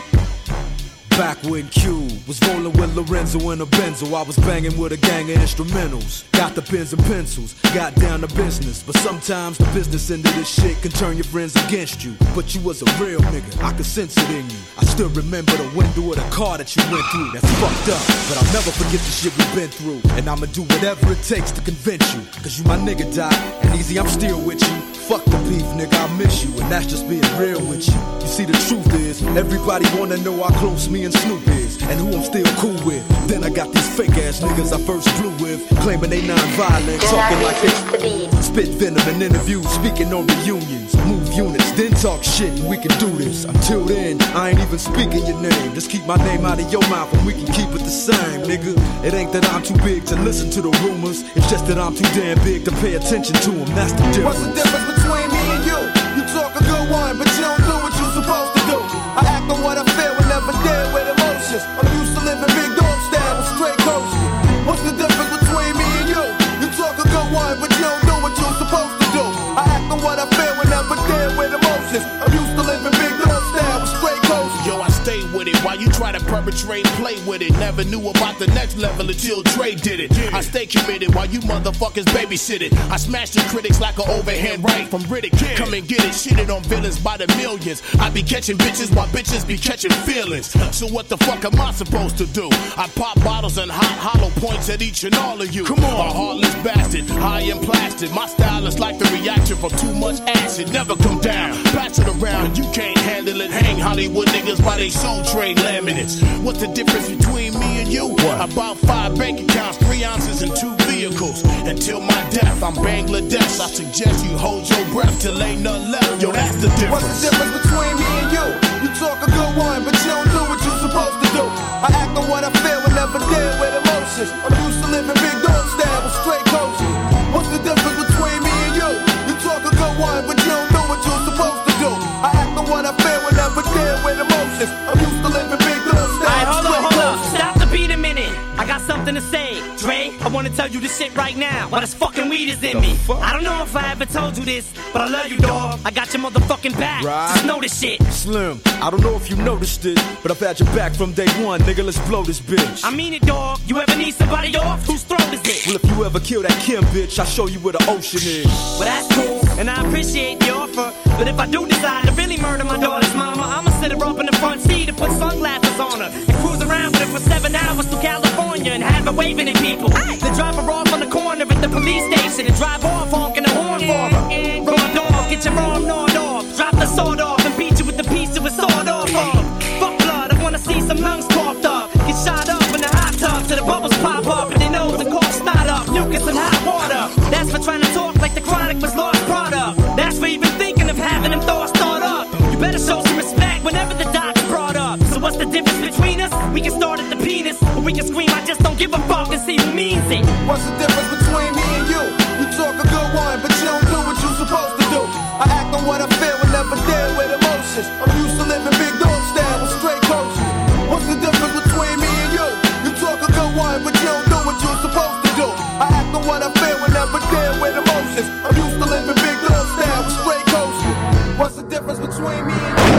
Back when Q was rolling with Lorenzo in a Benzo, I was banging with a gang of instrumentals. Got the pens and pencils, got down to business. But sometimes the business end of this shit can turn your friends against you. But you was a real nigga, I could sense it in you. I still remember the window of the car that you went through. That's fucked up, but I'll never forget the shit we've been through. And I'ma do whatever it takes to convince you. Cause you my nigga, Doc, and easy, I'm still with you. Fuck the beef, nigga, I miss you, and that's just being real with you. You see, the truth is, everybody wanna know how close me and Snoop is, and who I'm still cool with. Then I got these fake ass niggas I first blew with, claiming they non-violent, talking like they spit venom in interviews, speaking on reunions, move units, then talk shit, and we can do this. Until then, I ain't even speaking your name. Just keep my name out of your mouth, and we can keep it the same, nigga. It ain't that I'm too big to listen to the rumors, it's just that I'm too damn big to pay attention to them. That's the difference. What's the difference between me and you? You talk a good one, but you don't do what you're supposed to do. I act on what I feel and never deal with emotions. I'm used to living big dog style with straight coaches. What's the difference between me and you? You talk a good one, but you don't do what you're supposed to do. I act on what I feel and never deal with emotions. I'm used to living big dog style with straight coaches. Yo, I stay with it while you try to perpetrate, play with it. Never knew about the next level until Dre did it. I stay committed while you motherfuckers babysit it. I smash the critics like an overhand right from Riddick. Come and get it, shitted on villains by the millions. I be catching bitches while bitches be catching feelings. So what the fuck am I supposed to do? I pop bottles and hot hollow points at each and all of you. Come on, a heartless bastard, high and plastic. My style is like the reaction from too much acid. Never come down, pass it around. You can't handle it. Hang Hollywood niggas by they soul trade laminates. What's the difference between me and you? What? About 5 bank accounts, 3 ounces and 2 vehicles. Until my death, I'm Bangladesh. I suggest you hold your breath till ain't nothing left. Yo, that's the difference. What's the difference between me and you? You talk a good one, but you don't do what you're supposed to do. I act on what I feel and never deal with emotions. I'm used to living big dog style with straight coaches. What's the difference between me and you? You talk a good one, but you don't do what you're supposed to do. I act on what I feel and never deal with emotions. I'm used to living big dog style. Alright, hold up. Stop the beat a minute. I got something to say. Dre, I wanna tell you this shit right now. Why this fucking weed is in me. I don't know if I ever told you this, but I love you, dog. I got your motherfucking back. Right. Just know this shit. Slim, I don't know if you noticed it, but I've had your back from day one. Nigga, let's blow this bitch. I mean it, dog. You ever need somebody off? Whose throat is it? Well, if you ever kill that Kim bitch, I'll show you where the ocean is. Well, that's cool, and I appreciate the offer. But if I do decide to really murder my daughter's mama, I'ma sit her up in the front seat and put sunglasses on her and cruise around with her for 7 hours to California and have her waving at people. Then drop her off on the corner at the police station and drive off honking the horn for her. Raw dog, get your arm gnawed off. Drop the sword off and beat you with the piece of a sword off of. Fuck blood, I wanna see some lungs coughed up. Get shot up in the hot tub till the bubbles pop up and they know the corpse not up. Mucus and hot water. That's for trying to talk like the Chronic was lost product. That's for even thinking of having them thoughts thought up. You better show some respect whenever the doc's brought up. So what's the difference between us? We can start at the penis, or we can scream, I just don't give a fuck, and see who means it. What's the difference between me and you? You talk a good one, but you don't do what you're supposed to do. I act on what I feel and never deal with emotions. I'm used to living big dog style with straight coaches. What's the difference between me and you? You talk a good one, but you don't do what you're supposed to do. I act on what I feel and never deal with emotions. I'm used to living big dog style with straight coaches. What's the difference between me and you?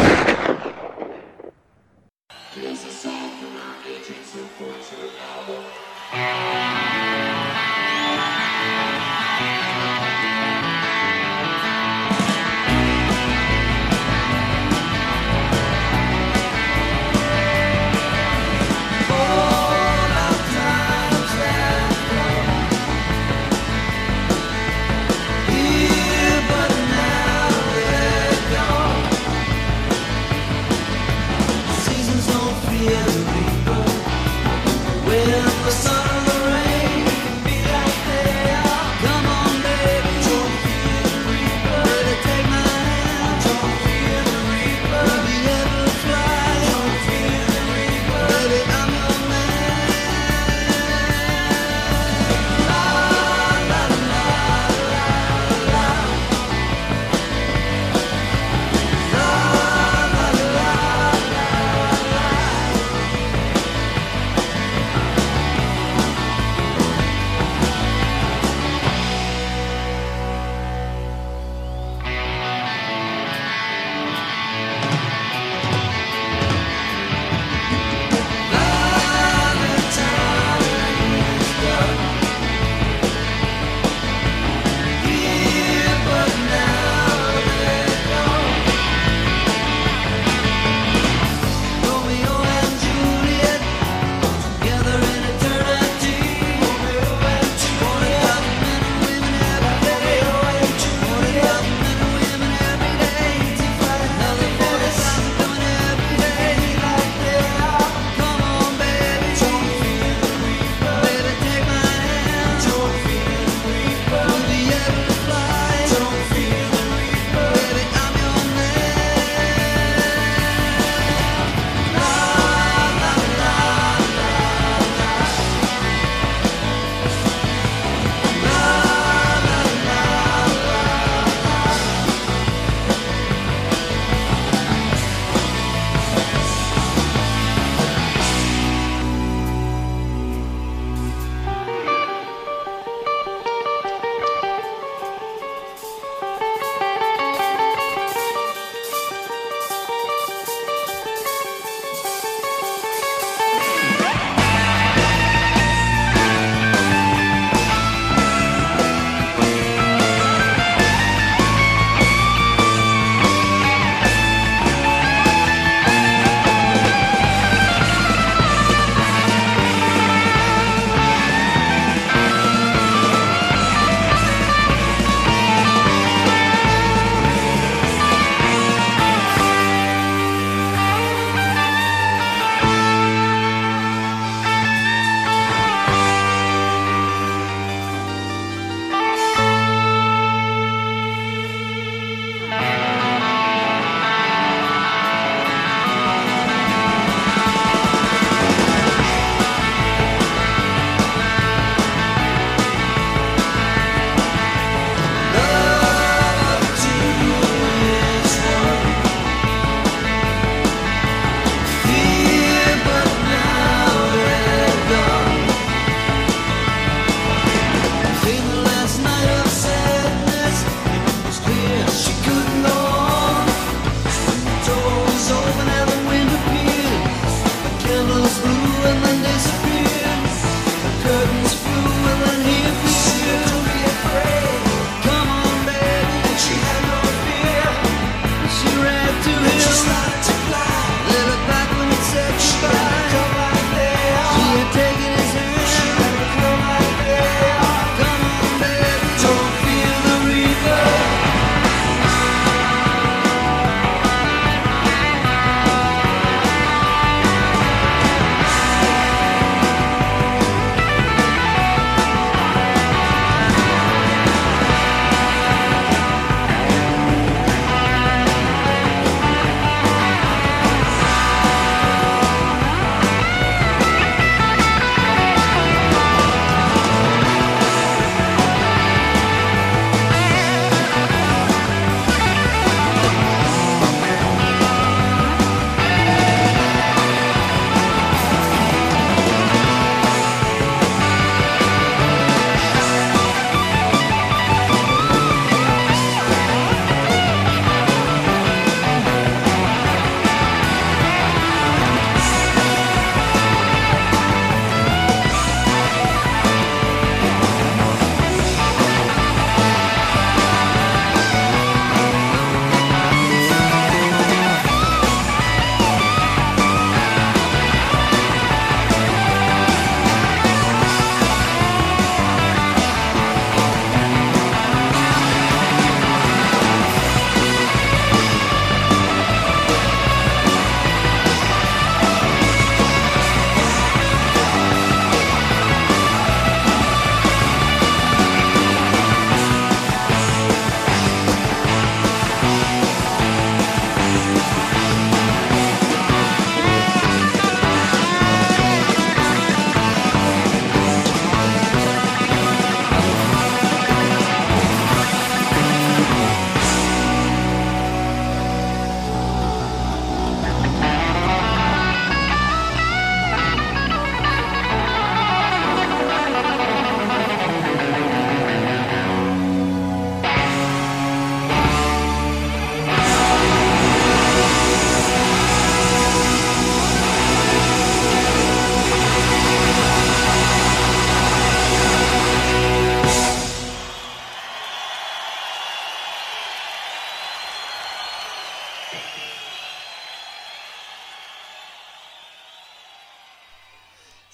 Here's a song from our 18 to 42 album.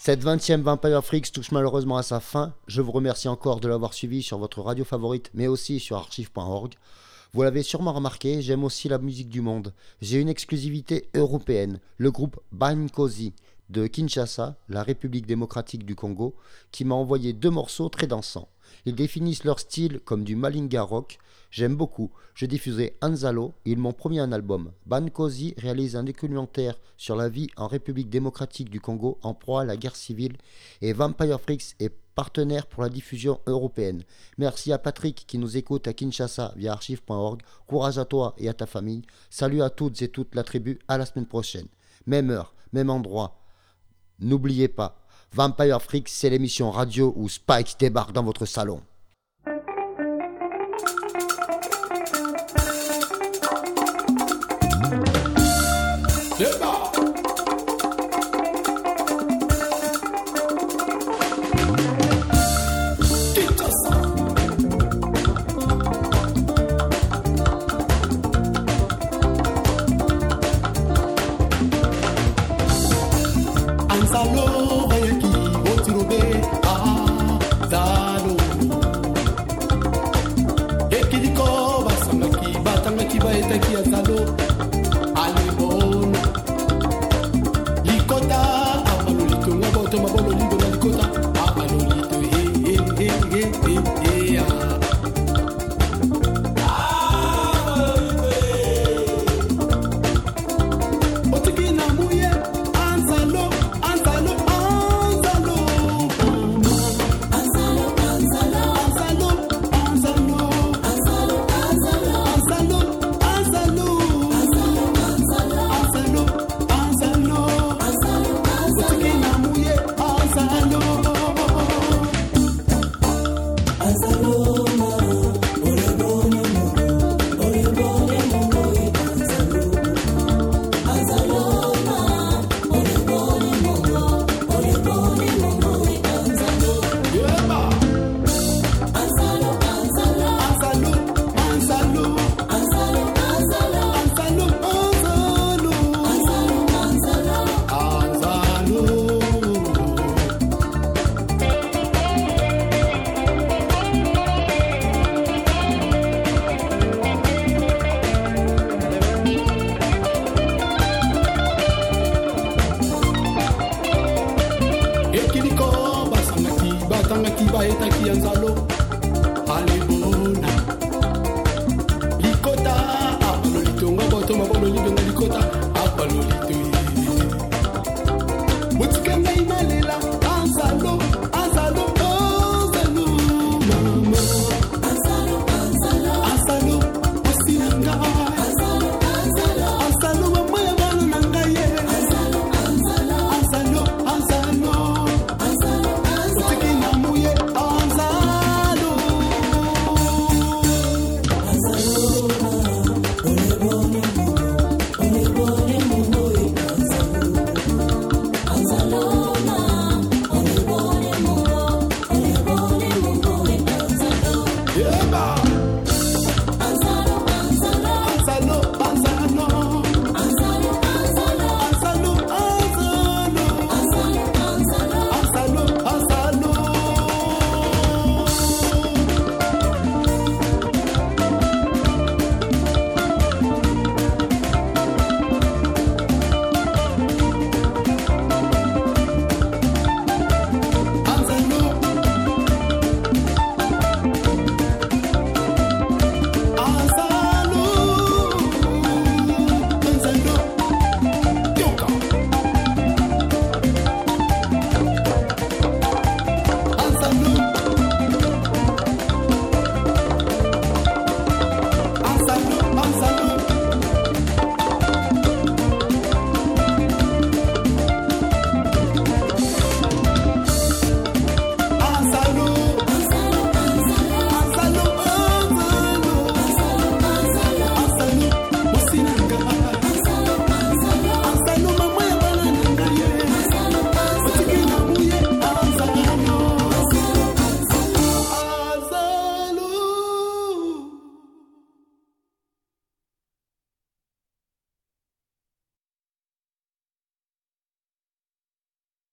Cette 20e Vampire Freaks touche malheureusement à sa fin. Je vous remercie encore de l'avoir suivi sur votre radio favorite, mais aussi sur archive.org. Vous l'avez sûrement remarqué, j'aime aussi la musique du monde. J'ai une exclusivité européenne, le groupe Bankozy de Kinshasa, la République démocratique du Congo, qui m'a envoyé 2 morceaux très dansants. Ils définissent leur style comme du Malinga rock. J'aime beaucoup. Je diffusais Anzalo, ils m'ont promis un album. Bankozy réalise un documentaire sur la vie en République démocratique du Congo en proie à la guerre civile et Vampire Freaks est partenaire pour la diffusion européenne. Merci à Patrick qui nous écoute à Kinshasa via archive.org. Courage à toi et à ta famille. Salut à toutes et toute la tribu. À la semaine prochaine. Même heure, même endroit. N'oubliez pas, Vampire Freaks, c'est l'émission radio où Spike débarque dans votre salon. Yeah.